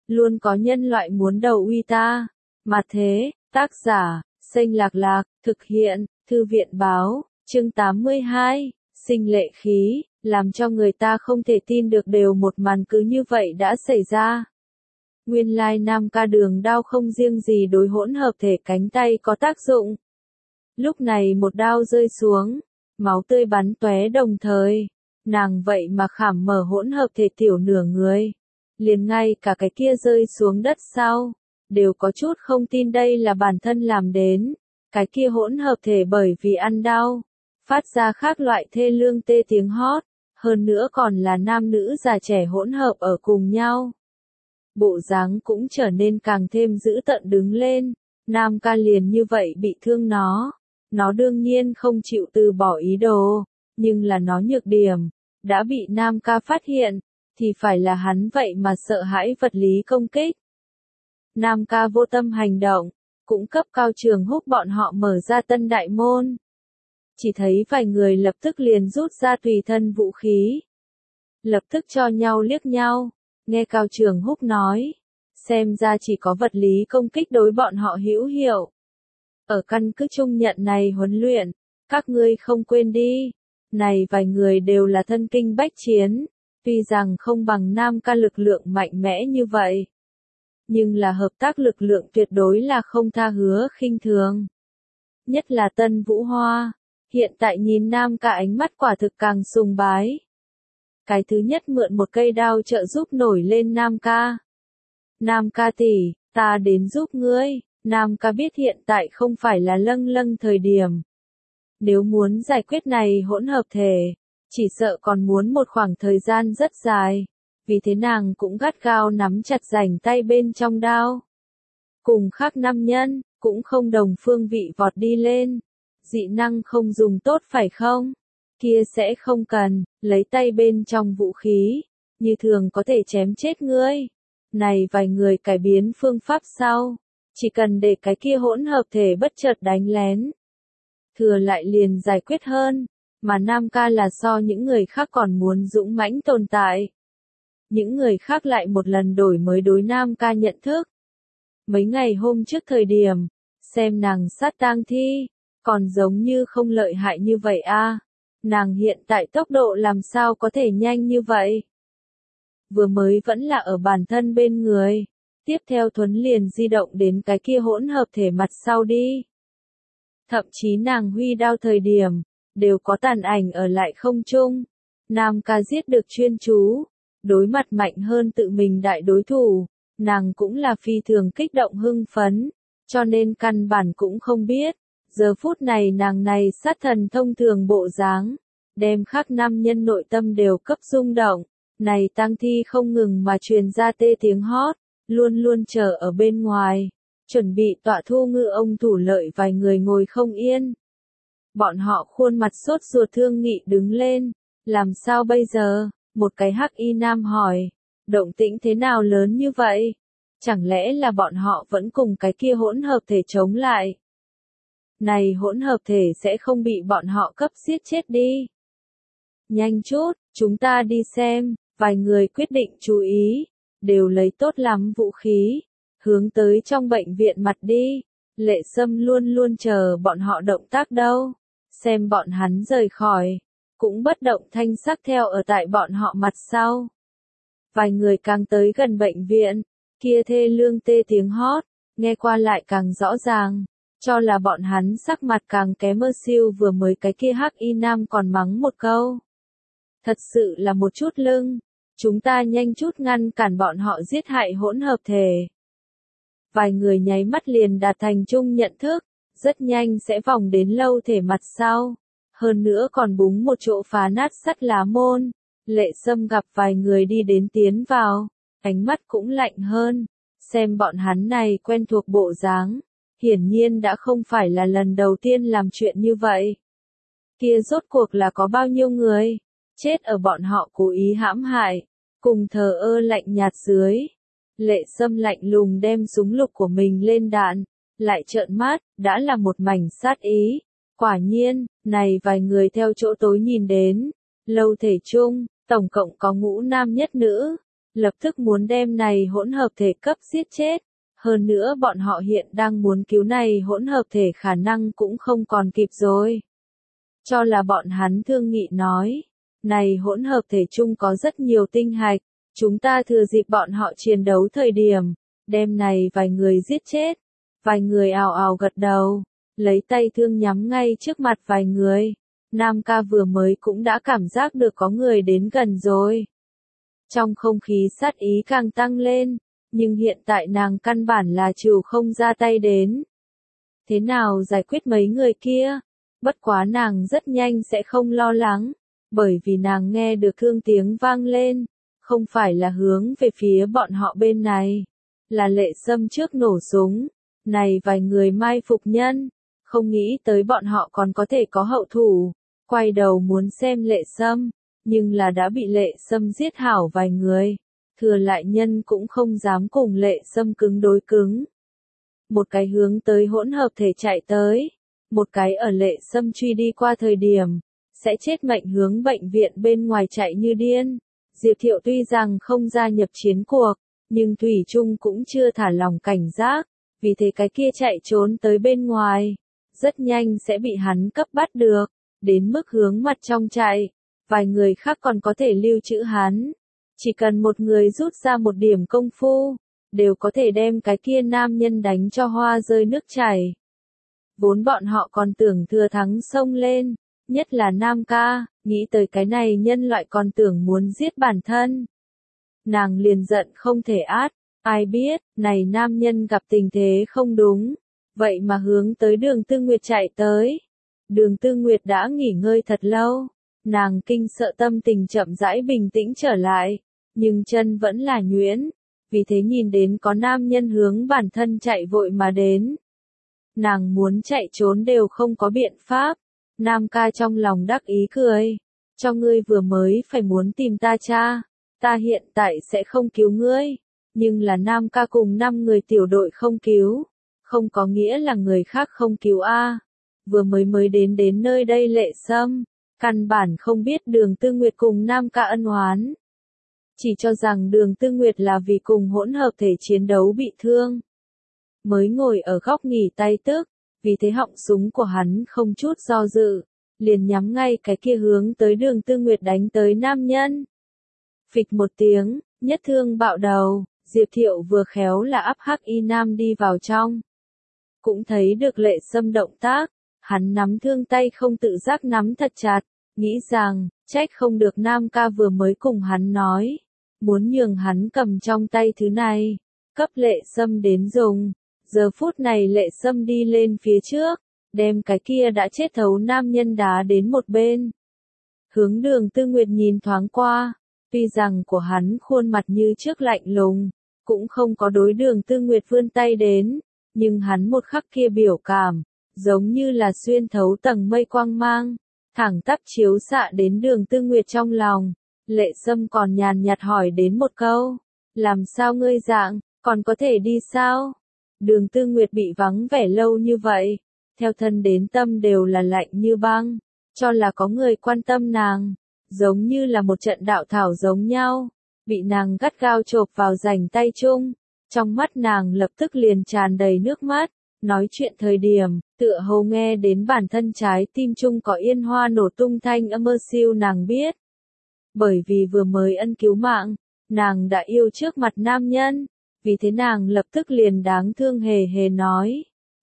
luôn có nhân loại muốn đầu uy ta. Mà thế, tác giả, Xanh Lạc Lạc, thực hiện, Thư viện báo, chương 82, sinh lệ khí, làm cho người ta không thể tin được đều một màn cứ như vậy đã xảy ra. Nguyên lai Nam Ca đường đao không riêng gì đối hỗn hợp thể cánh tay có tác dụng. Lúc này một đao rơi xuống, máu tươi bắn tóe đồng thời, nàng vậy mà khảm mở hỗn hợp thể tiểu nửa người. Liền ngay cả cái kia rơi xuống đất sau, đều có chút không tin đây là bản thân làm đến. Cái kia hỗn hợp thể bởi vì ăn đau, phát ra khác loại thê lương tê tiếng hót, hơn nữa còn là nam nữ già trẻ hỗn hợp ở cùng nhau. Bộ dáng cũng trở nên càng thêm dữ tợn đứng lên, Nam Ca liền như vậy bị thương nó đương nhiên không chịu từ bỏ ý đồ, nhưng là nó nhược điểm, đã bị Nam Ca phát hiện, thì phải là hắn vậy mà sợ hãi vật lý công kích. Nam Ca vô tâm hành động, cũng cấp Cao Trường Húc bọn họ mở ra tân đại môn. Chỉ thấy vài người lập tức liền rút ra tùy thân vũ khí. Lập tức cho nhau liếc nhau, nghe Cao Trường Húc nói, xem ra chỉ có vật lý công kích đối bọn họ hữu hiệu. Ở căn cứ trung nhận này huấn luyện, các ngươi không quên đi, này vài người đều là thân kinh bách chiến, tuy rằng không bằng Nam Ca lực lượng mạnh mẽ như vậy, nhưng là hợp tác lực lượng tuyệt đối là không tha hứa khinh thường. Nhất là Tân Vũ Hoa, hiện tại nhìn Nam Ca ánh mắt quả thực càng sùng bái. Cái thứ nhất mượn một cây đao trợ giúp nổi lên Nam Ca. Nam Ca tỷ, ta đến giúp ngươi. Nam Ca biết hiện tại không phải là lâng thời điểm. Nếu muốn giải quyết này hỗn hợp thể, chỉ sợ còn muốn một khoảng thời gian rất dài. Vì thế nàng cũng gắt gao nắm chặt rảnh tay bên trong đao. Cùng khác nam nhân, cũng không đồng phương vị vọt đi lên. Dị năng không dùng tốt phải không? Kia sẽ không cần, lấy tay bên trong vũ khí, như thường có thể chém chết ngươi. Này vài người cải biến phương pháp sau, chỉ cần để cái kia hỗn hợp thể bất chợt đánh lén. Thừa lại liền giải quyết hơn, mà Nam Ca là so những người khác còn muốn dũng mãnh tồn tại. Những người khác lại một lần đổi mới đối Nam Ca nhận thức. Mấy ngày hôm trước thời điểm, xem nàng sát tang thi, còn giống như không lợi hại như vậy a. Nàng hiện tại tốc độ làm sao có thể nhanh như vậy? Vừa mới vẫn là ở bản thân bên người, tiếp theo Thuấn liền di động đến cái kia hỗn hợp thể mặt sau đi. Thậm chí nàng huy đao thời điểm, đều có tàn ảnh ở lại không trung. Nam Ca giết được chuyên chú, đối mặt mạnh hơn tự mình đại đối thủ, nàng cũng là phi thường kích động hưng phấn, cho nên căn bản cũng không biết. Giờ phút này nàng này sát thần thông thường bộ dáng, đem khác nam nhân nội tâm đều cấp rung động, này tang thi không ngừng mà truyền ra tê tiếng hót, luôn luôn chờ ở bên ngoài, chuẩn bị tọa thu ngư ông thủ lợi vài người ngồi không yên. Bọn họ khuôn mặt sốt ruột thương nghị đứng lên, làm sao bây giờ? Một cái hắc y nam hỏi, động tĩnh thế nào lớn như vậy? Chẳng lẽ là bọn họ vẫn cùng cái kia hỗn hợp thể chống lại? Này hỗn hợp thể sẽ không bị bọn họ cấp giết chết đi. Nhanh chút, chúng ta đi xem, vài người quyết định chú ý, đều lấy tốt lắm vũ khí, hướng tới trong bệnh viện mặt đi. Lệ Sâm luôn luôn chờ bọn họ động tác đâu, xem bọn hắn rời khỏi, cũng bất động thanh sắc theo ở tại bọn họ mặt sau. Vài người càng tới gần bệnh viện, kia thê lương tê tiếng hót, nghe qua lại càng rõ ràng. Cho là bọn hắn sắc mặt càng kém mơ siêu vừa mới cái kia hắc y nam còn mắng một câu. Thật sự là một chút lưng, chúng ta nhanh chút ngăn cản bọn họ giết hại hỗn hợp thể. Vài người nháy mắt liền đạt thành chung nhận thức, rất nhanh sẽ vòng đến lâu thể mặt sau. Hơn nữa còn búng một chỗ phá nát sắt lá môn. Lệ Sâm gặp vài người đi đến tiến vào, ánh mắt cũng lạnh hơn, xem bọn hắn này quen thuộc bộ dáng. Hiển nhiên đã không phải là lần đầu tiên làm chuyện như vậy. Kia rốt cuộc là có bao nhiêu người, chết ở bọn họ cố ý hãm hại, cùng thờ ơ lạnh nhạt dưới. Lệ Sâm lạnh lùng đem súng lục của mình lên đạn, lại trợn mắt, đã là một mảnh sát ý. Quả nhiên, này vài người theo chỗ tối nhìn đến, lâu thể chung, tổng cộng có ngũ nam nhất nữ, lập tức muốn đem này hỗn hợp thể cấp giết chết. Hơn nữa bọn họ hiện đang muốn cứu này hỗn hợp thể khả năng cũng không còn kịp rồi. Cho là bọn hắn thương nghị nói, này hỗn hợp thể chung có rất nhiều tinh hạch, chúng ta thừa dịp bọn họ chiến đấu thời điểm, đem này vài người giết chết. Vài người ào ào gật đầu, lấy tay thương nhắm ngay trước mặt vài người. Nam ca vừa mới cũng đã cảm giác được có người đến gần rồi. Trong không khí sát ý càng tăng lên, nhưng hiện tại nàng căn bản là chịu không ra tay đến. Thế nào giải quyết mấy người kia? Bất quá nàng rất nhanh sẽ không lo lắng, bởi vì nàng nghe được thương tiếng vang lên, không phải là hướng về phía bọn họ bên này, là Lệ Sâm trước nổ súng. Này vài người mai phục nhân, không nghĩ tới bọn họ còn có thể có hậu thủ, quay đầu muốn xem Lệ Sâm, nhưng là đã bị Lệ Sâm giết hảo vài người, thừa lại nhân cũng không dám cùng Lệ Sâm cứng đối cứng. Một cái hướng tới hỗn hợp thể chạy tới, một cái ở Lệ Sâm truy đi qua thời điểm, sẽ chết mệnh hướng bệnh viện bên ngoài chạy như điên. Diệp Thiệu tuy rằng không gia nhập chiến cuộc, nhưng Thủy Trung cũng chưa thả lòng cảnh giác, vì thế cái kia chạy trốn tới bên ngoài, rất nhanh sẽ bị hắn cấp bắt được, đến mức hướng mặt trong chạy, vài người khác còn có thể lưu trữ hắn. Chỉ cần một người rút ra một điểm công phu, đều có thể đem cái kia nam nhân đánh cho hoa rơi nước chảy. Vốn bọn họ còn tưởng thừa thắng xông lên, nhất là Nam ca, nghĩ tới cái này nhân loại còn tưởng muốn giết bản thân. Nàng liền giận không thể át, ai biết, này nam nhân gặp tình thế không đúng, vậy mà hướng tới Đường Tư Nguyệt chạy tới. Đường Tư Nguyệt đã nghỉ ngơi thật lâu, nàng kinh sợ tâm tình chậm rãi bình tĩnh trở lại, nhưng chân vẫn là nhuyễn, vì thế nhìn đến có nam nhân hướng bản thân chạy vội mà đến. Nàng muốn chạy trốn đều không có biện pháp. Nam ca trong lòng đắc ý cười, cho ngươi vừa mới phải muốn tìm ta cha, ta hiện tại sẽ không cứu ngươi, nhưng là Nam ca cùng 5 người tiểu đội không cứu, không có nghĩa là người khác không cứu a. Vừa mới đến nơi đây Lệ Sâm, căn bản không biết Đường Tư Nguyệt cùng Nam ca ân oán, chỉ cho rằng Đường Tư Nguyệt là vì cùng hỗn hợp thể chiến đấu bị thương, mới ngồi ở góc nghỉ tay tức. Vì thế họng súng của hắn không chút do dự, liền nhắm ngay cái kia hướng tới Đường Tư Nguyệt đánh tới nam nhân. Phịch một tiếng, nhất thương bạo đầu, Diệp Thiệu vừa khéo là áp hắc y nam đi vào trong. Cũng thấy được Lệ Sâm động tác, hắn nắm thương tay không tự giác nắm thật chặt, nghĩ rằng, trách không được Nam ca vừa mới cùng hắn nói, muốn nhường hắn cầm trong tay thứ này, cấp Lệ Sâm đến dùng. Giờ phút này Lệ Sâm đi lên phía trước, đem cái kia đã chết thấu nam nhân đá đến một bên. Hướng Đường Tư Nguyệt nhìn thoáng qua, tuy rằng của hắn khuôn mặt như trước lạnh lùng, cũng không có đối Đường Tư Nguyệt vươn tay đến, nhưng hắn một khắc kia biểu cảm, giống như là xuyên thấu tầng mây quang mang, thẳng tắp chiếu xạ đến Đường Tư Nguyệt trong lòng. Lệ Sâm còn nhàn nhạt hỏi đến một câu, làm sao ngươi dạng, còn có thể đi sao? Đường Tư Nguyệt bị vắng vẻ lâu như vậy, theo thân đến tâm đều là lạnh như băng, cho là có người quan tâm nàng, giống như là một trận đạo thảo giống nhau, bị nàng gắt gao chộp vào rảnh tay chung, trong mắt nàng lập tức liền tràn đầy nước mắt, nói chuyện thời điểm, tựa hồ nghe đến bản thân trái tim chung có yên hoa nổ tung thanh âm mơ siêu nàng biết. Bởi vì vừa mới ân cứu mạng, nàng đã yêu trước mặt nam nhân. Vì thế nàng lập tức liền đáng thương hề hề nói,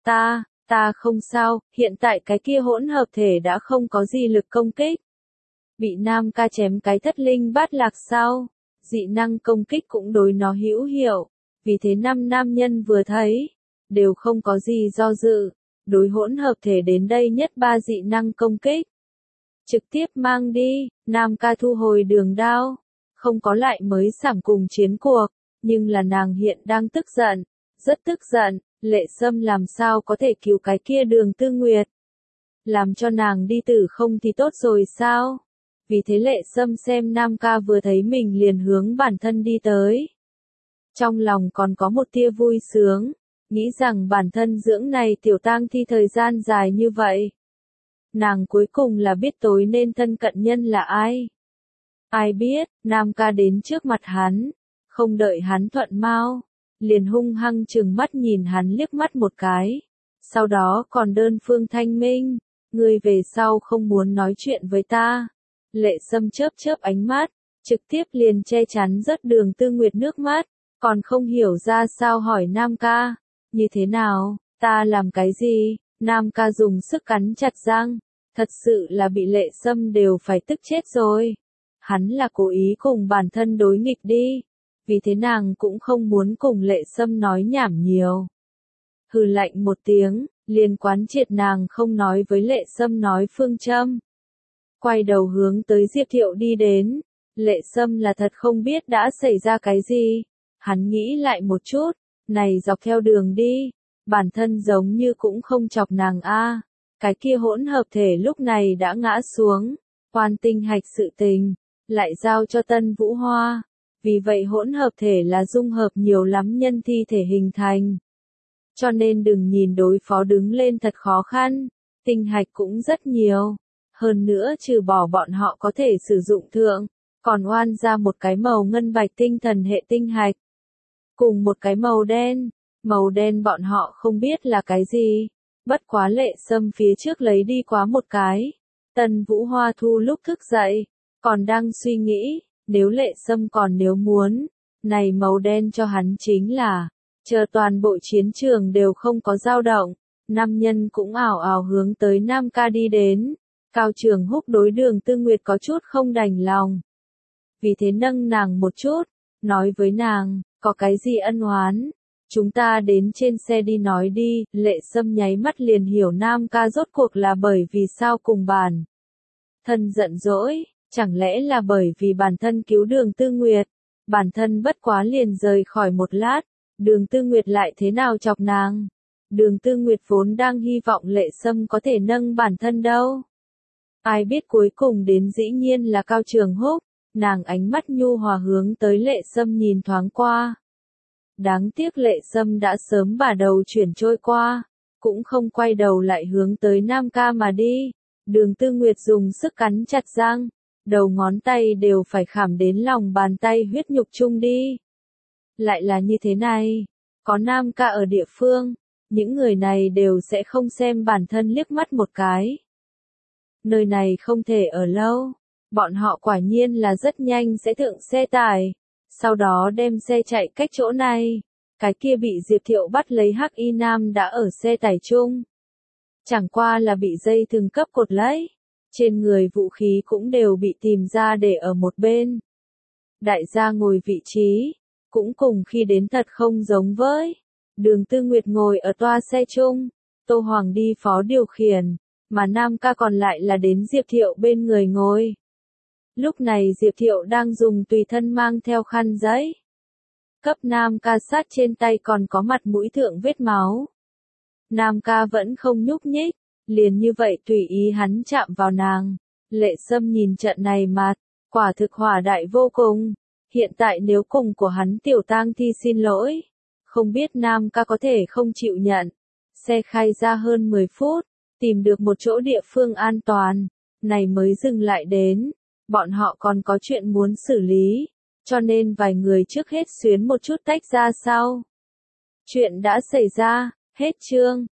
ta không sao, hiện tại cái kia hỗn hợp thể đã không có gì lực công kích. Bị Nam ca chém cái thất linh bát lạc sau, dị năng công kích cũng đối nó hữu hiệu, vì thế 5 nam nhân vừa thấy, đều không có gì do dự, đối hỗn hợp thể đến đây nhất 3 dị năng công kích. Trực tiếp mang đi, Nam ca thu hồi đường đao, không có lại mới sảm cùng chiến cuộc. Nhưng là nàng hiện đang tức giận, rất tức giận, Lệ Sâm làm sao có thể cứu cái kia Đường Tư Nguyệt. Làm cho nàng đi tử không thì tốt rồi sao? Vì thế Lệ Sâm xem Nam ca vừa thấy mình liền hướng bản thân đi tới. Trong lòng còn có một tia vui sướng, nghĩ rằng bản thân dưỡng này tiểu tang thi thời gian dài như vậy. Nàng cuối cùng là biết tối nên thân cận nhân là ai. Ai biết, Nam ca đến trước mặt hắn. Không đợi hắn thuận mau, liền hung hăng trừng mắt nhìn hắn liếc mắt một cái. Sau đó còn đơn phương thanh minh, ngươi về sau không muốn nói chuyện với ta. Lệ Sâm chớp chớp ánh mắt, trực tiếp liền che chắn rớt Đường Tư Nguyệt nước mắt, còn không hiểu ra sao hỏi Nam ca, như thế nào, ta làm cái gì? Nam ca dùng sức cắn chặt răng, thật sự là bị Lệ Sâm đều phải tức chết rồi. Hắn là cố ý cùng bản thân đối nghịch đi, vì thế nàng cũng không muốn cùng Lệ Sâm nói nhảm nhiều. Hừ lạnh một tiếng, liền quán triệt nàng không nói với Lệ Sâm nói phương châm. Quay đầu hướng tới Diệp Thiệu đi đến, Lệ Sâm là thật không biết đã xảy ra cái gì. Hắn nghĩ lại một chút, này dọc theo đường đi, bản thân giống như cũng không chọc nàng a. Cái kia hỗn hợp thể lúc này đã ngã xuống, Quan Tinh Hạch sự tình, lại giao cho Tân Vũ Hoa. Vì vậy hỗn hợp thể là dung hợp nhiều lắm nhân thi thể hình thành. Cho nên đừng nhìn đối phó đứng lên thật khó khăn, tinh hạch cũng rất nhiều. Hơn nữa trừ bỏ bọn họ có thể sử dụng thượng, còn oan ra một cái màu ngân bạch tinh thần hệ tinh hạch. Cùng một cái màu đen bọn họ không biết là cái gì. Bất quá Lệ Sâm phía trước lấy đi quá một cái. Tân Vũ Hoa Thu lúc thức dậy, còn đang suy nghĩ, nếu Lệ Sâm còn nếu muốn, này màu đen cho hắn chính là, chờ toàn bộ chiến trường đều không có dao động, nam nhân cũng ảo ảo hướng tới Nam ca đi đến. Cao Trường Húc đối Đường Tư Nguyệt có chút không đành lòng. Vì thế nâng nàng một chút, nói với nàng, có cái gì ân oán, chúng ta đến trên xe đi nói đi. Lệ Sâm nháy mắt liền hiểu Nam ca rốt cuộc là bởi vì sao cùng bản thân giận dỗi, chẳng lẽ là bởi vì bản thân cứu Đường Tư Nguyệt, bản thân bất quá liền rời khỏi một lát, Đường Tư Nguyệt lại thế nào chọc nàng. Đường Tư Nguyệt vốn đang hy vọng Lệ Sâm có thể nâng bản thân đâu. Ai biết cuối cùng đến dĩ nhiên là Cao Trường Húc, nàng ánh mắt nhu hòa hướng tới Lệ Sâm nhìn thoáng qua. Đáng tiếc Lệ Sâm đã sớm bả đầu chuyển trôi qua, cũng không quay đầu lại hướng tới Nam ca mà đi. Đường Tư Nguyệt dùng sức cắn chặt răng, đầu ngón tay đều phải khảm đến lòng bàn tay huyết nhục chung đi. Lại là như thế này, có Nam ca ở địa phương, những người này đều sẽ không xem bản thân liếc mắt một cái. Nơi này không thể ở lâu, bọn họ quả nhiên là rất nhanh sẽ thượng xe tải, sau đó đem xe chạy cách chỗ này. Cái kia bị Diệp Thiệu bắt lấy Hắc Y Nam đã ở xe tải chung. Chẳng qua là bị dây thừng cấp cột lấy, trên người vũ khí cũng đều bị tìm ra để ở một bên. Đại gia ngồi vị trí, cũng cùng khi đến thật không giống với. Đường Tư Nguyệt ngồi ở toa xe chung, Tô Hoàng đi phó điều khiển, mà Nam ca còn lại là đến Diệp Thiệu bên người ngồi. Lúc này Diệp Thiệu đang dùng tùy thân mang theo khăn giấy. Cấp Nam ca sát trên tay còn có mặt mũi thượng vết máu. Nam ca vẫn không nhúc nhích, liền như vậy tùy ý hắn chạm vào nàng. Lệ Sâm nhìn trận này mặt, quả thực hỏa đại vô cùng. Hiện tại nếu cùng của hắn tiểu tang thi xin lỗi, không biết Nam ca có thể không chịu nhận. Xe khai ra hơn 10 phút, tìm được một chỗ địa phương an toàn, này mới dừng lại đến. Bọn họ còn có chuyện muốn xử lý, cho nên vài người trước hết xuyến một chút tách ra sau. Chuyện đã xảy ra, hết chương.